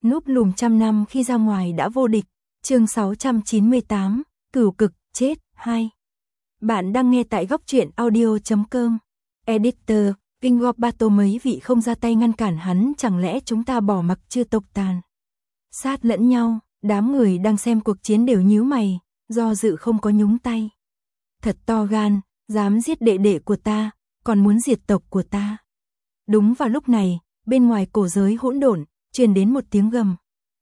Núp lùm trăm năm khi ra ngoài đã vô địch. Chương 698, Cửu cực, chết, 2. Bạn đang nghe tại góc truyện audio.com. Editor, King of Battle mấy vị không ra tay ngăn cản hắn, chẳng lẽ chúng ta bỏ mặc chưa tộc tàn sát lẫn nhau. Đám người đang xem cuộc chiến đều nhíu mày, do dự không có nhúng tay. Thật to gan, dám giết đệ đệ của ta, còn muốn diệt tộc của ta. Đúng vào lúc này, bên ngoài cổ giới hỗn độn truyền đến một tiếng gầm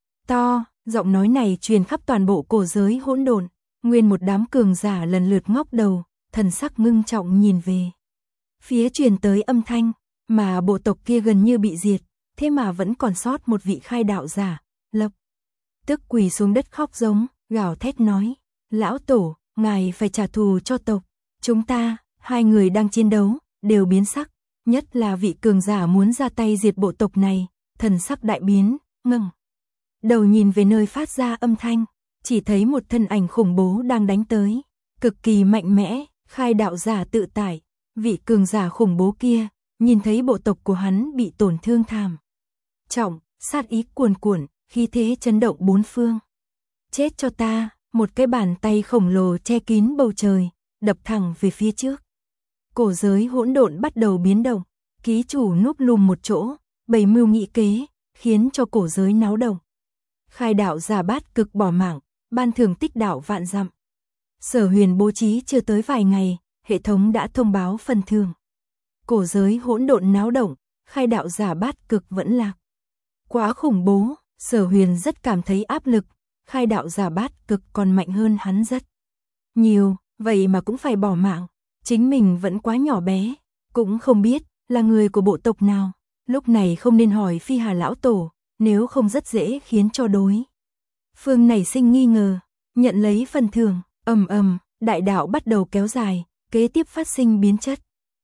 to, giọng nói này truyền khắp toàn bộ cổ giới hỗn độn. Nguyên một đám cường giả lần lượt ngóc đầu, thần sắc ngưng trọng nhìn về phía truyền tới âm thanh, mà bộ tộc kia gần như bị diệt, thế mà vẫn còn sót một vị khai đạo giả. Lập tức quỳ xuống đất khóc giống, gào thét nói: "Lão tổ, ngài phải trả thù cho tộc chúng ta." Hai người đang chiến đấu đều biến sắc, nhất là vị cường giả muốn ra tay diệt bộ tộc này, thần sắc đại biến, ngẩng đầu nhìn về nơi phát ra âm thanh, chỉ thấy một thân ảnh khủng bố đang đánh tới, cực kỳ mạnh mẽ, khai đạo giả tự tại. Vị cường giả khủng bố kia, nhìn thấy bộ tộc của hắn bị tổn thương thảm trọng, sát ý cuồn cuộn, khí thế chấn động bốn phương. "Chết cho ta!" Một cái bàn tay khổng lồ che kín bầu trời, đập thẳng về phía trước. Cổ giới hỗn độn bắt đầu biến động, ký chủ núp lùm một chỗ, bày mưu nghị kế, khiến cho cổ giới náo động. Khai đạo giả bát cực bỏ mạng, ban thưởng tích đạo vạn dặm. Sở Huyền bố trí chưa tới vài ngày, hệ thống đã thông báo phần thưởng. Cổ giới hỗn độn náo động, khai đạo giả bát cực vẫn lạc. Quá khủng bố, Sở Huyền rất cảm thấy áp lực, khai đạo giả bát cực còn mạnh hơn hắn rất nhiều, vậy mà cũng phải bỏ mạng. Chính mình vẫn quá nhỏ bé, cũng không biết là người của bộ tộc nào. Lúc này không nên hỏi Phi Hà lão tổ, nếu không rất dễ khiến cho đối phương nảy sinh nghi ngờ. Nhận lấy phần thưởng, ầm ầm, đại đạo bắt đầu kéo dài, kế tiếp phát sinh biến chất.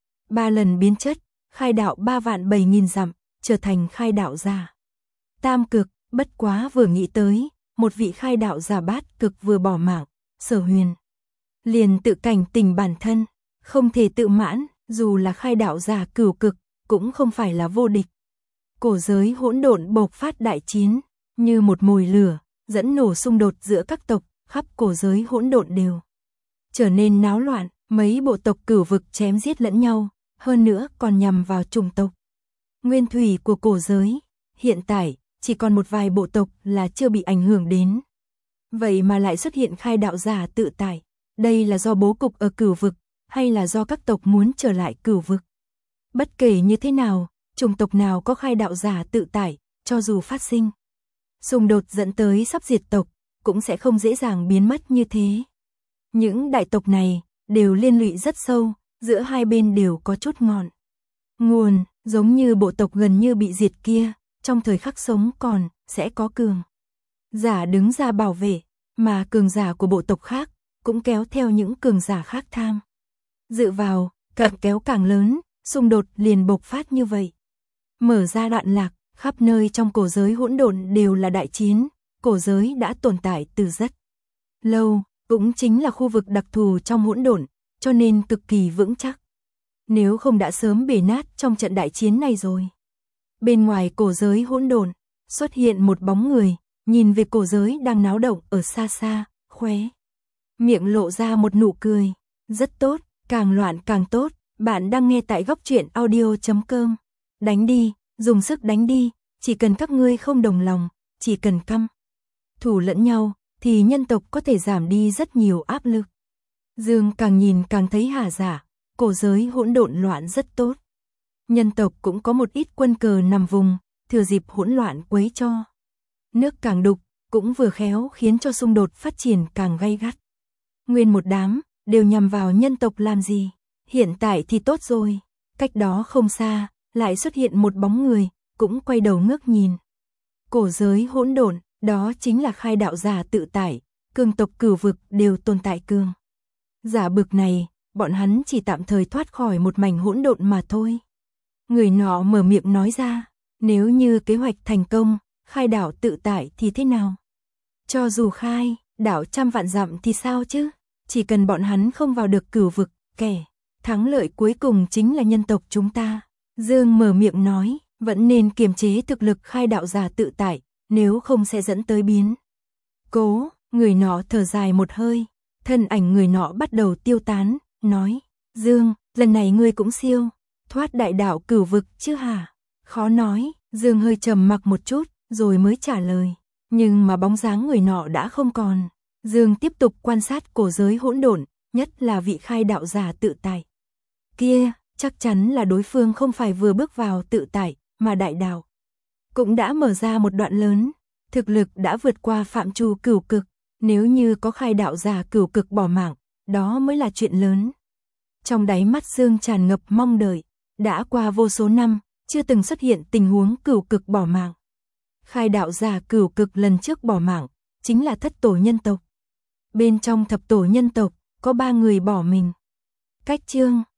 3 lần biến chất, khai đạo 3.007.000 dặm, trở thành khai đạo giả tam cực. Bất quá vừa nghĩ tới, một vị khai đạo giả bát cực vừa bỏ mạng, Sở Huyền liền tự cảnh tỉnh bản thân, không thể tự mãn, dù là khai đạo giả cửu cực, cũng không phải là vô địch. Cổ giới hỗn độn bộc phát đại chiến, như một mồi lửa, dẫn nổ xung đột giữa các tộc, khắp cổ giới hỗn độn đều trở nên náo loạn, mấy bộ tộc cửu vực chém giết lẫn nhau, hơn nữa còn nhằm vào chủng tộc nguyên thủy của cổ giới. Hiện tại, chỉ còn một vài bộ tộc là chưa bị ảnh hưởng đến. Vậy mà lại xuất hiện khai đạo giả tự tại, đây là do bố cục ở cửu vực, hay là do các tộc muốn trở lại cửu vực? Bất kể như thế nào, chủng tộc nào có khai đạo giả tự tại, cho dù phát sinh xung đột dẫn tới sắp diệt tộc, cũng sẽ không dễ dàng biến mất như thế. Những đại tộc này đều liên lụy rất sâu, giữa hai bên đều có chút ngọn nguồn, giống như bộ tộc gần như bị diệt kia, trong thời khắc sống còn sẽ có cường giả đứng ra bảo vệ, mà cường giả của bộ tộc khác cũng kéo theo những cường giả khác tham dự vào, càng kéo càng lớn, xung đột liền bộc phát như vậy. Mở ra đoạn lạc, khắp nơi trong cổ giới hỗn độn đều là đại chiến. Cổ giới đã tồn tại từ rất lâu, cũng chính là khu vực đặc thù trong hỗn độn, cho nên cực kỳ vững chắc. Nếu không đã sớm bể nát trong trận đại chiến này rồi. Bên ngoài cổ giới hỗn độn, xuất hiện một bóng người, nhìn về cổ giới đang náo động ở xa xa, khóe miệng lộ ra một nụ cười. "Rất tốt, càng loạn càng tốt." Bạn đang nghe tại góc truyện audio.com. Đánh đi, dùng sức đánh đi, chỉ cần các ngươi không đồng lòng, chỉ cần căm thù lẫn nhau, thì nhân tộc có thể giảm đi rất nhiều áp lực. Dương càng nhìn càng thấy hà giả, cổ giới hỗn độn loạn rất tốt. Nhân tộc cũng có một ít quân cờ nằm vùng, thừa dịp hỗn loạn quấy cho nước càng đục, cũng vừa khéo khiến cho xung đột phát triển càng gay gắt. Nguyên một đám đều nhằm vào nhân tộc làm gì? Hiện tại thì tốt rồi, cách đó không xa, lại xuất hiện một bóng người, cũng quay đầu ngước nhìn. Cổ giới hỗn độn, đó chính là khai đạo giả tự tại, cường tộc cửu vực đều tồn tại cường giả bực này, bọn hắn chỉ tạm thời thoát khỏi một mảnh hỗn độn mà thôi. Người nọ mở miệng nói ra, nếu như kế hoạch thành công, khai đạo tự tại thì thế nào? Cho dù khai đạo trăm vạn dặm thì sao chứ? Chỉ cần bọn hắn không vào được cửu vực, kẻ thắng lợi cuối cùng chính là nhân tộc chúng ta. Dương mở miệng nói, vẫn nên kiềm chế thực lực khai đạo giả tự tại, nếu không sẽ dẫn tới biến cố. Người nọ thở dài một hơi, thân ảnh người nọ bắt đầu tiêu tán, nói, Dương, lần này ngươi cũng siêu thoát đại đạo cửu vực chứ hả? Khó nói, Dương hơi trầm mặc một chút, rồi mới trả lời, nhưng mà bóng dáng người nọ đã không còn. Dương tiếp tục quan sát cổ giới hỗn độn, nhất là vị khai đạo giả tự tại kia, chắc chắn là đối phương không phải vừa bước vào tự tại, mà đại đạo cũng đã mở ra một đoạn lớn, thực lực đã vượt qua phạm trù cửu cực. Nếu như có khai đạo giả cửu cực bỏ mạng, đó mới là chuyện lớn. Trong đáy mắt Dương tràn ngập mong đợi, đã qua vô số năm, chưa từng xuất hiện tình huống cửu cực bỏ mạng. Khai đạo giả cửu cực lần trước bỏ mạng, chính là thất tổ nhân tộc. Bên trong thập tổ nhân tộc, có 3 người bỏ mình. Cách chương